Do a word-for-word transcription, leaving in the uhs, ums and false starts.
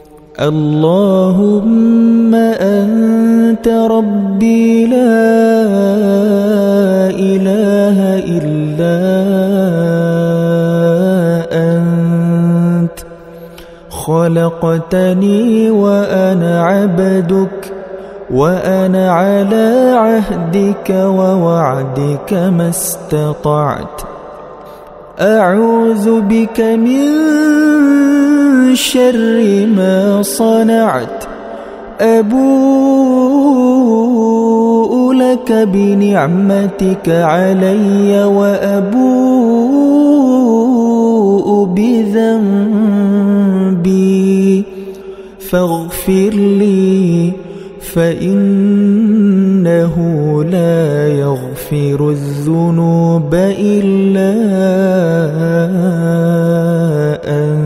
اللهم أنت ربي لا إله إلا أنت، خلقتني وأنا عبدك، وأنا على عهدك ووعدك ما استطعت. أعوذ بك من شر ما صنعت. أبوء لك بنعمتك علي وأبوء بذنبي، فاغفر لي فإنه لا يغفر الذنوب إلا أنت.